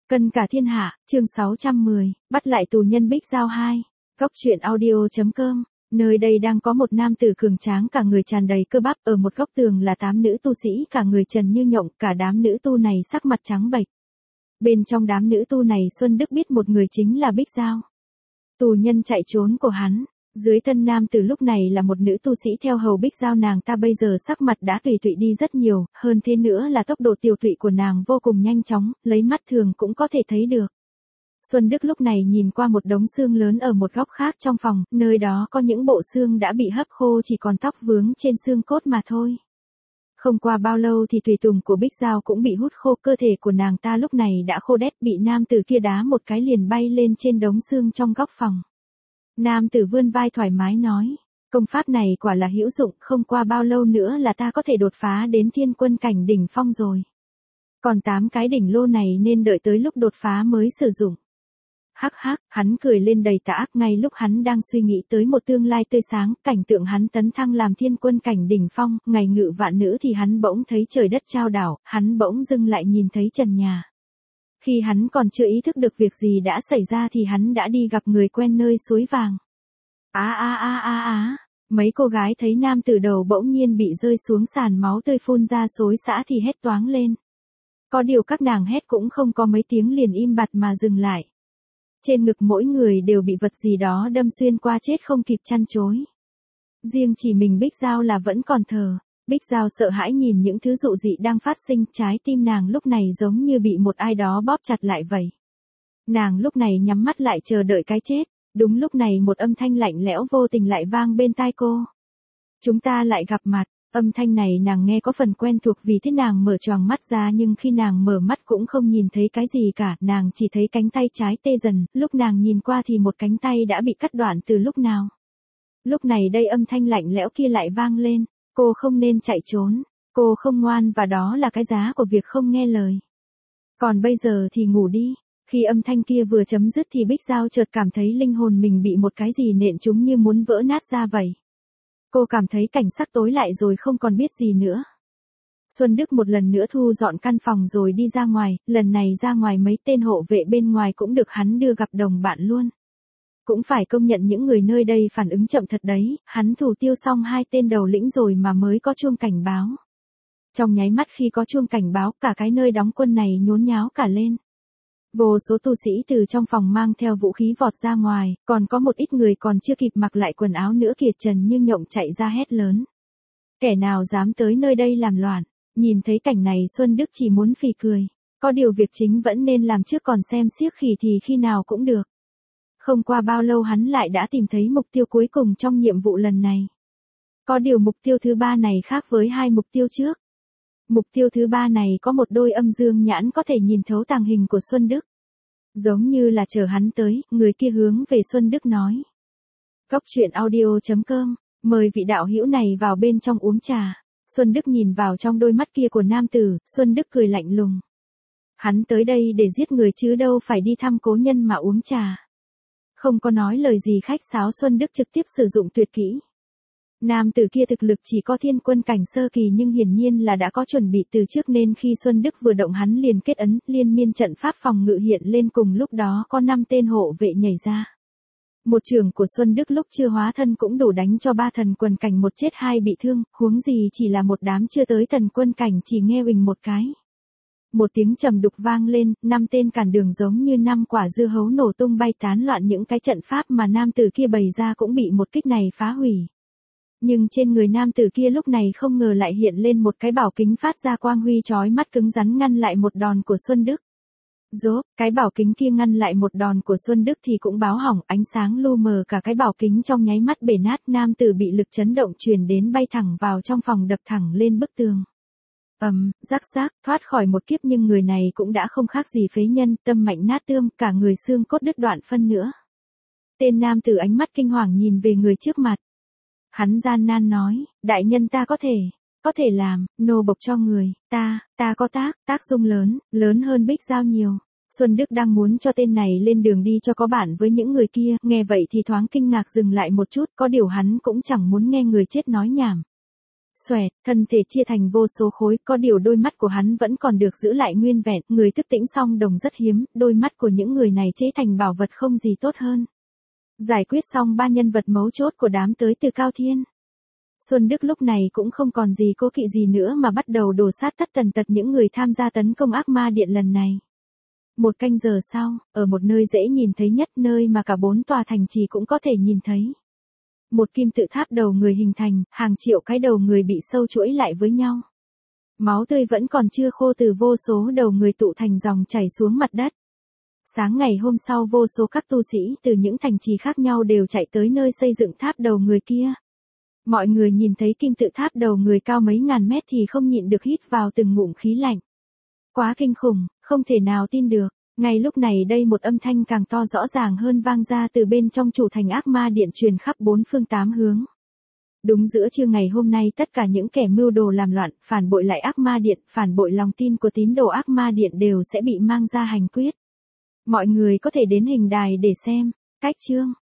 Cân cả thiên hạ, chương 610, bắt lại tù nhân Bích Giao 2. Góc truyện audio.com. Nơi đây đang có một nam tử cường tráng cả người tràn đầy cơ bắp, ở một góc tường là 8 nữ tu sĩ cả người trần như nhộng, cả đám nữ tu này sắc mặt trắng bệch. Bên trong đám nữ tu này Xuân Đức biết một người chính là Bích Giao. Tù nhân chạy trốn của hắn. Dưới thân nam tử lúc này là một nữ tu sĩ theo hầu Bích Giao, nàng ta bây giờ sắc mặt đã tùy tụy đi rất nhiều, hơn thế nữa là tốc độ tiêu tụy của nàng vô cùng nhanh chóng, lấy mắt thường cũng có thể thấy được. Xuân Đức lúc này nhìn qua một đống xương lớn ở một góc khác trong phòng, nơi đó có những bộ xương đã bị hấp khô, chỉ còn tóc vướng trên xương cốt mà thôi. Không qua bao lâu thì tùy tùng của Bích Giao cũng bị hút khô, cơ thể của nàng ta lúc này đã khô đét, bị nam tử kia đá một cái liền bay lên trên đống xương trong góc phòng. Nam tử vươn vai thoải mái nói, công pháp này quả là hữu dụng, không qua bao lâu nữa là ta có thể đột phá đến thiên quân cảnh đỉnh phong rồi. Còn 8 cái đỉnh lô này nên đợi tới lúc đột phá mới sử dụng. Hắc hắc, hắn cười lên đầy tà ác, ngay lúc hắn đang suy nghĩ tới một tương lai tươi sáng, cảnh tượng hắn tấn thăng làm thiên quân cảnh đỉnh phong, ngày ngự vạn nữ thì hắn bỗng thấy trời đất chao đảo, hắn bỗng dưng lại nhìn thấy trần nhà. Khi hắn còn chưa ý thức được việc gì đã xảy ra thì hắn đã đi gặp người quen nơi suối vàng. Mấy cô gái thấy nam tử đầu bỗng nhiên bị rơi xuống sàn, máu tươi phun ra xối xả thì hét toáng lên. Có điều các nàng hét cũng không có mấy tiếng liền im bặt mà dừng lại. Trên ngực mỗi người đều bị vật gì đó đâm xuyên qua, chết không kịp chăn chối. Riêng chỉ mình Bích Giao là vẫn còn thờ. Bích Giao sợ hãi nhìn những thứ dụ dị đang phát sinh, trái tim nàng lúc này giống như bị một ai đó bóp chặt lại vậy. Nàng lúc này nhắm mắt lại chờ đợi cái chết. Đúng lúc này một âm thanh lạnh lẽo vô tình lại vang bên tai cô. Chúng ta lại gặp mặt. Âm thanh này nàng nghe có phần quen thuộc, vì thế nàng mở choàng mắt ra, nhưng khi nàng mở mắt cũng không nhìn thấy cái gì cả, nàng chỉ thấy cánh tay trái tê dần, lúc nàng nhìn qua thì một cánh tay đã bị cắt đoạn từ lúc nào. Lúc này đây âm thanh lạnh lẽo kia lại vang lên, cô không nên chạy trốn, cô không ngoan và đó là cái giá của việc không nghe lời. Còn bây giờ thì ngủ đi. Khi âm thanh kia vừa chấm dứt thì Bích Giao chợt cảm thấy linh hồn mình bị một cái gì nện trúng như muốn vỡ nát ra vậy. Cô cảm thấy cảnh sắc tối lại rồi không còn biết gì nữa. Xuân Đức một lần nữa thu dọn căn phòng rồi đi ra ngoài, lần này ra ngoài mấy tên hộ vệ bên ngoài cũng được hắn đưa gặp đồng bạn luôn. Cũng phải công nhận những người nơi đây phản ứng chậm thật đấy, hắn thủ tiêu xong 2 tên đầu lĩnh rồi mà mới có chuông cảnh báo. Trong nháy mắt khi có chuông cảnh báo, cả cái nơi đóng quân này nhốn nháo cả lên. Vô số tu sĩ từ trong phòng mang theo vũ khí vọt ra ngoài, còn có một ít người còn chưa kịp mặc lại quần áo nữa kìa, trần như nhộng chạy ra hét lớn. Kẻ nào dám tới nơi đây làm loạn? Nhìn thấy cảnh này Xuân Đức chỉ muốn phì cười. Có điều việc chính vẫn nên làm trước, còn xem xiếc khỉ thì khi nào cũng được. Không qua bao lâu hắn lại đã tìm thấy mục tiêu cuối cùng trong nhiệm vụ lần này. Có điều mục tiêu thứ 3 này khác với 2 mục tiêu trước. Mục tiêu thứ 3 này có một đôi âm dương nhãn có thể nhìn thấu tàng hình của Xuân Đức. Giống như là chờ hắn tới, người kia hướng về Xuân Đức nói. Góc truyện audio.com, mời vị đạo hữu này vào bên trong uống trà. Xuân Đức nhìn vào trong đôi mắt kia của nam tử, Xuân Đức cười lạnh lùng. Hắn tới đây để giết người chứ đâu phải đi thăm cố nhân mà uống trà. Không có nói lời gì khách sáo, Xuân Đức trực tiếp sử dụng tuyệt kỹ. Nam tử kia thực lực chỉ có thiên quân cảnh sơ kỳ, nhưng hiển nhiên là đã có chuẩn bị từ trước nên khi Xuân Đức vừa động hắn liền kết ấn, liên miên trận pháp phòng ngự hiện lên, cùng lúc đó có 5 tên hộ vệ nhảy ra. Một trường của Xuân Đức lúc chưa hóa thân cũng đủ đánh cho 3 thần quân cảnh, 1 chết 2 bị thương, huống gì chỉ là một đám chưa tới thần quân cảnh chỉ nghe uỳnh một cái. Một tiếng trầm đục vang lên, 5 tên cản đường giống như 5 quả dưa hấu nổ tung bay tán loạn, những cái trận pháp mà nam tử kia bày ra cũng bị một kích này phá hủy. Nhưng trên người nam tử kia lúc này không ngờ lại hiện lên một cái bảo kính phát ra quang huy chói mắt, cứng rắn ngăn lại một đòn của Xuân Đức. Rốp, cái bảo kính kia ngăn lại một đòn của Xuân Đức thì cũng báo hỏng, ánh sáng lu mờ cả cái bảo kính trong nháy mắt bể nát, nam tử bị lực chấn động truyền đến bay thẳng vào trong phòng, đập thẳng lên bức tường. Rắc rác, thoát khỏi một kiếp, nhưng người này cũng đã không khác gì phế nhân, tâm mạnh nát tươm, cả người xương cốt đứt đoạn phân nữa. Tên nam tử ánh mắt kinh hoàng nhìn về người trước mặt. Hắn gian nan nói, đại nhân ta có thể làm, nô bộc cho người, ta có tác dụng lớn hơn Bích Giao nhiều. Xuân Đức đang muốn cho tên này lên đường đi cho có bạn với những người kia, nghe vậy thì thoáng kinh ngạc dừng lại một chút, có điều hắn cũng chẳng muốn nghe người chết nói nhảm. Xoẹt, thân thể chia thành vô số khối, có điều đôi mắt của hắn vẫn còn được giữ lại nguyên vẹn, người thức tỉnh song đồng rất hiếm, đôi mắt của những người này chế thành bảo vật không gì tốt hơn. Giải quyết xong 3 nhân vật mấu chốt của đám tới từ Cao Thiên. Xuân Đức lúc này cũng không còn gì cố kỵ gì nữa mà bắt đầu đổ sát tất tần tật những người tham gia tấn công ác ma điện lần này. 1 canh giờ sau, ở một nơi dễ nhìn thấy nhất, nơi mà cả 4 tòa thành trì cũng có thể nhìn thấy. Một kim tự tháp đầu người hình thành, hàng triệu cái đầu người bị sâu chuỗi lại với nhau. Máu tươi vẫn còn chưa khô từ vô số đầu người tụ thành dòng chảy xuống mặt đất. Sáng ngày hôm sau vô số các tu sĩ từ những thành trì khác nhau đều chạy tới nơi xây dựng tháp đầu người kia. Mọi người nhìn thấy kim tự tháp đầu người cao mấy ngàn mét thì không nhịn được hít vào từng ngụm khí lạnh. Quá kinh khủng, không thể nào tin được. Ngay lúc này đây một âm thanh càng to rõ ràng hơn vang ra từ bên trong chủ thành ác ma điện truyền khắp 4 phương 8 hướng. Đúng giữa trưa ngày hôm nay tất cả những kẻ mưu đồ làm loạn, phản bội lại ác ma điện, phản bội lòng tin của tín đồ ác ma điện đều sẽ bị mang ra hành quyết. Mọi người có thể đến hình đài để xem. Cách chương